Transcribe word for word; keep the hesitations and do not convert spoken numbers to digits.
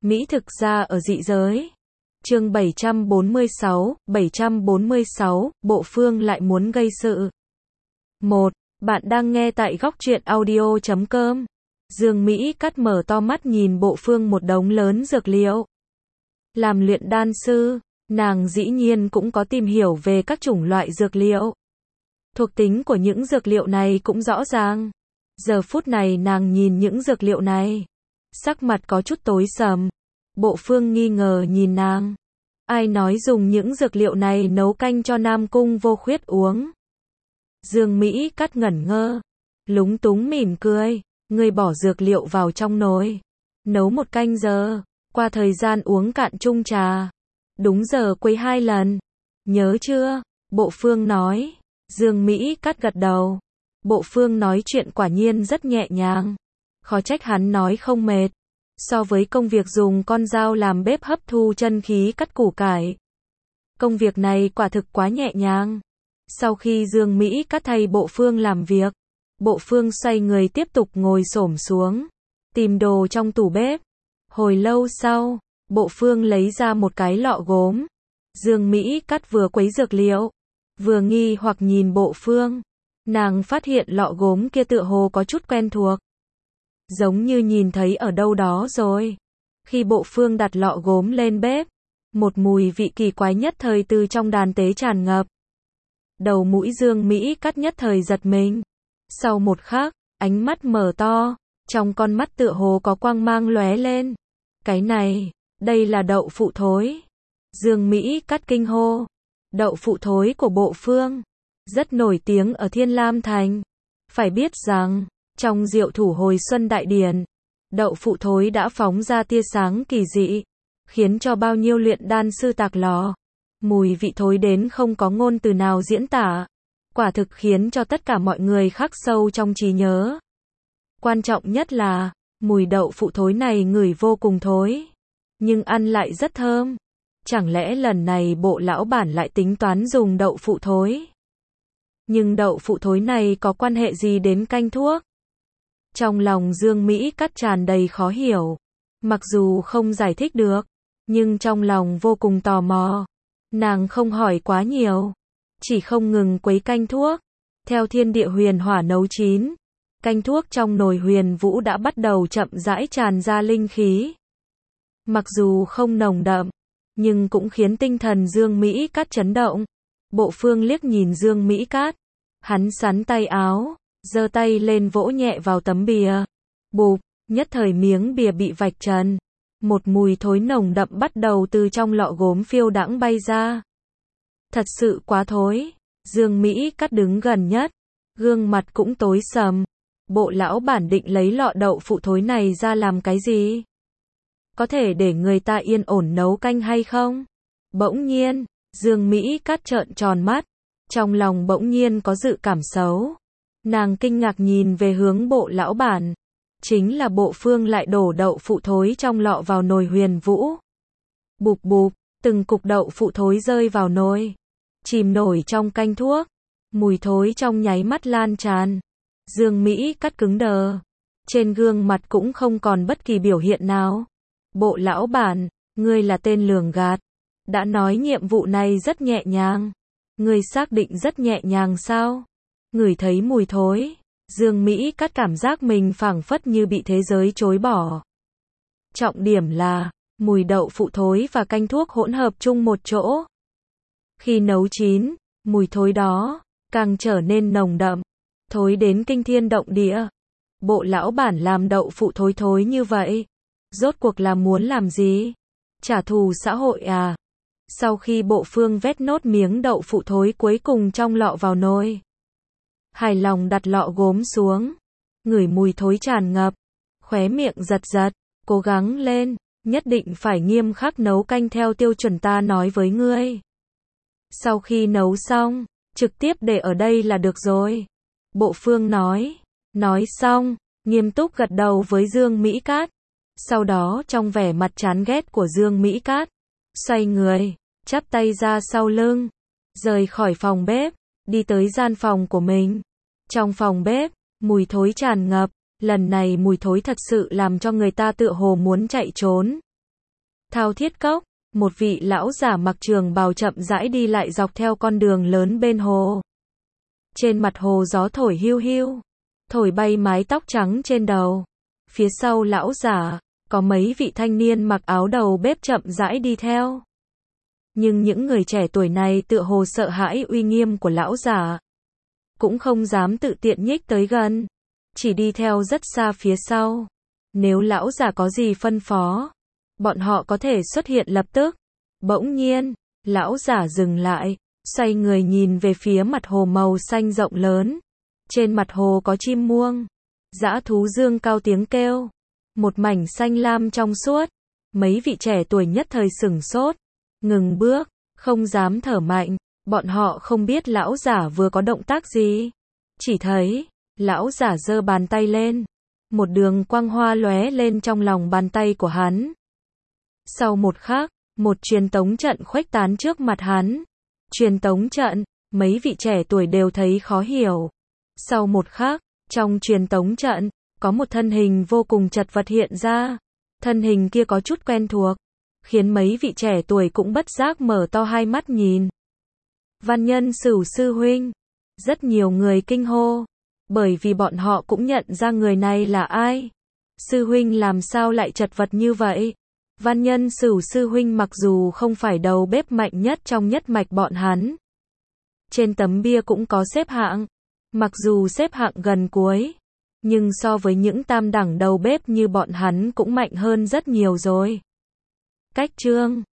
Mỹ thực ra ở dị giới. Chương bảy trăm bốn mươi sáu, bảy trăm bốn mươi sáu, Bộ Phương lại muốn gây sự. một. Bạn đang nghe tại góc truyện audio chấm com. Dương Mỹ cắt mở to mắt nhìn Bộ Phương một đống lớn dược liệu. Làm luyện đan sư, nàng dĩ nhiên cũng có tìm hiểu về các chủng loại dược liệu. Thuộc tính của những dược liệu này cũng rõ ràng. Giờ phút này nàng nhìn những dược liệu này, sắc mặt có chút tối sầm. Bộ Phương nghi ngờ nhìn nàng. Ai nói dùng những dược liệu này nấu canh cho Nam Cung Vô Khuyết uống? Dương Mỹ cắt ngẩn ngơ, lúng túng mỉm cười. Ngươi bỏ dược liệu vào trong nồi, nấu một canh giờ, qua thời gian uống cạn chung trà. Đúng giờ quấy hai lần. Nhớ chưa? Bộ Phương nói. Dương Mỹ cắt gật đầu. Bộ Phương nói chuyện quả nhiên rất nhẹ nhàng. Khó trách hắn nói không mệt. So với công việc dùng con dao làm bếp hấp thu chân khí cắt củ cải, công việc này quả thực quá nhẹ nhàng. Sau khi Dương Mỹ cắt thay Bộ Phương làm việc, Bộ Phương xoay người tiếp tục ngồi xổm xuống, tìm đồ trong tủ bếp. Hồi lâu sau, Bộ Phương lấy ra một cái lọ gốm. Dương Mỹ cắt vừa quấy dược liệu, vừa nghi hoặc nhìn Bộ Phương. Nàng phát hiện lọ gốm kia tựa hồ có chút quen thuộc, giống như nhìn thấy ở đâu đó rồi. Khi Bộ Phương đặt lọ gốm lên bếp, một mùi vị kỳ quái nhất thời từ trong đàn tế tràn ngập. Đầu mũi Dương Mỹ cắt nhất thời giật mình. Sau một khắc, ánh mắt mở to, trong con mắt tựa hồ có quang mang lóe lên. Cái này, đây là đậu phụ thối. Dương Mỹ cắt kinh hô. Đậu phụ thối của Bộ Phương rất nổi tiếng ở Thiên Lam Thành. Phải biết rằng, trong Diệu Thủ hồi xuân đại điển, đậu phụ thối đã phóng ra tia sáng kỳ dị, khiến cho bao nhiêu luyện đan sư tạc lò. Mùi vị thối đến không có ngôn từ nào diễn tả, quả thực khiến cho tất cả mọi người khắc sâu trong trí nhớ. Quan trọng nhất là, mùi đậu phụ thối này ngửi vô cùng thối, nhưng ăn lại rất thơm. Chẳng lẽ lần này Bộ lão bản lại tính toán dùng đậu phụ thối? Nhưng đậu phụ thối này có quan hệ gì đến canh thuốc? Trong lòng Dương Mỹ cắt tràn đầy khó hiểu. Mặc dù không giải thích được, nhưng trong lòng vô cùng tò mò. Nàng không hỏi quá nhiều, chỉ không ngừng quấy canh thuốc. Theo thiên địa huyền hỏa nấu chín, canh thuốc trong nồi huyền vũ đã bắt đầu chậm rãi tràn ra linh khí. Mặc dù không nồng đậm, nhưng cũng khiến tinh thần Dương Mỹ cắt chấn động. Bộ Phương liếc nhìn Dương Mỹ cắt, hắn sắn tay áo, giơ tay lên vỗ nhẹ vào tấm bìa. Bụp, nhất thời miếng bìa bị vạch trần. Một mùi thối nồng đậm bắt đầu từ trong lọ gốm phiêu đãng bay ra. Thật sự quá thối. Dương Mỹ cắt đứng gần nhất, gương mặt cũng tối sầm. Bộ lão bản định lấy lọ đậu phụ thối này ra làm cái gì? Có thể để người ta yên ổn nấu canh hay không? Bỗng nhiên, Dương Mỹ cắt trợn tròn mắt, trong lòng bỗng nhiên có dự cảm xấu. Nàng kinh ngạc nhìn về hướng Bộ lão bản. Chính là Bộ Phương lại đổ đậu phụ thối trong lọ vào nồi huyền vũ. Bụp bụp, từng cục đậu phụ thối rơi vào nồi, chìm nổi trong canh thuốc. Mùi thối trong nháy mắt lan tràn. Dương Mỹ cắt cứng đờ, trên gương mặt cũng không còn bất kỳ biểu hiện nào. Bộ lão bản, ngươi là tên lường gạt. Đã nói nhiệm vụ này rất nhẹ nhàng. Ngươi xác định rất nhẹ nhàng sao? Ngửi thấy mùi thối, Dương Mỹ cắt cảm giác mình phảng phất như bị thế giới chối bỏ. Trọng điểm là, mùi đậu phụ thối và canh thuốc hỗn hợp chung một chỗ. Khi nấu chín, mùi thối đó càng trở nên nồng đậm, thối đến kinh thiên động địa. Bộ lão bản làm đậu phụ thối thối như vậy, rốt cuộc là muốn làm gì? Trả thù xã hội à? Sau khi Bộ Phương vét nốt miếng đậu phụ thối cuối cùng trong lọ vào nồi, hài lòng đặt lọ gốm xuống, ngửi mùi thối tràn ngập, khóe miệng giật giật, cố gắng lên, nhất định phải nghiêm khắc nấu canh theo tiêu chuẩn ta nói với ngươi. Sau khi nấu xong, trực tiếp để ở đây là được rồi. Bộ Phương nói, nói xong, nghiêm túc gật đầu với Dương Mỹ cắt. Sau đó trong vẻ mặt chán ghét của Dương Mỹ cắt, xoay người, chắp tay ra sau lưng, rời khỏi phòng bếp, đi tới gian phòng của mình. Trong phòng bếp, mùi thối tràn ngập, lần này mùi thối thật sự làm cho người ta tựa hồ muốn chạy trốn. Thao Thiết Cốc, một vị lão giả mặc trường bào chậm rãi đi lại dọc theo con đường lớn bên hồ. Trên mặt hồ gió thổi hiu hiu, thổi bay mái tóc trắng trên đầu. Phía sau lão giả, có mấy vị thanh niên mặc áo đầu bếp chậm rãi đi theo. Nhưng những người trẻ tuổi này tựa hồ sợ hãi uy nghiêm của lão giả, cũng không dám tự tiện nhích tới gần, chỉ đi theo rất xa phía sau. Nếu lão giả có gì phân phó, bọn họ có thể xuất hiện lập tức. Bỗng nhiên, lão giả dừng lại, xoay người nhìn về phía mặt hồ màu xanh rộng lớn. Trên mặt hồ có chim muông, dã thú dương cao tiếng kêu, một mảnh xanh lam trong suốt. Mấy vị trẻ tuổi nhất thời sửng sốt, ngừng bước, không dám thở mạnh. Bọn họ không biết lão giả vừa có động tác gì, chỉ thấy lão giả giơ bàn tay lên, một đường quang hoa lóe lên trong lòng bàn tay của hắn. Sau một khắc, một truyền tống trận khuếch tán trước mặt hắn. Truyền tống trận, mấy vị trẻ tuổi đều thấy khó hiểu. Sau một khắc, trong truyền tống trận, có một thân hình vô cùng chật vật hiện ra. Thân hình kia có chút quen thuộc, khiến mấy vị trẻ tuổi cũng bất giác mở to hai mắt nhìn. Văn Nhân Sửu sư huynh. Rất nhiều người kinh hô, bởi vì bọn họ cũng nhận ra người này là ai. Sư huynh làm sao lại chật vật như vậy? Văn Nhân Sửu sư huynh mặc dù không phải đầu bếp mạnh nhất trong nhất mạch bọn hắn, trên tấm bia cũng có xếp hạng, mặc dù xếp hạng gần cuối, nhưng so với những tam đẳng đầu bếp như bọn hắn cũng mạnh hơn rất nhiều rồi. Cách chương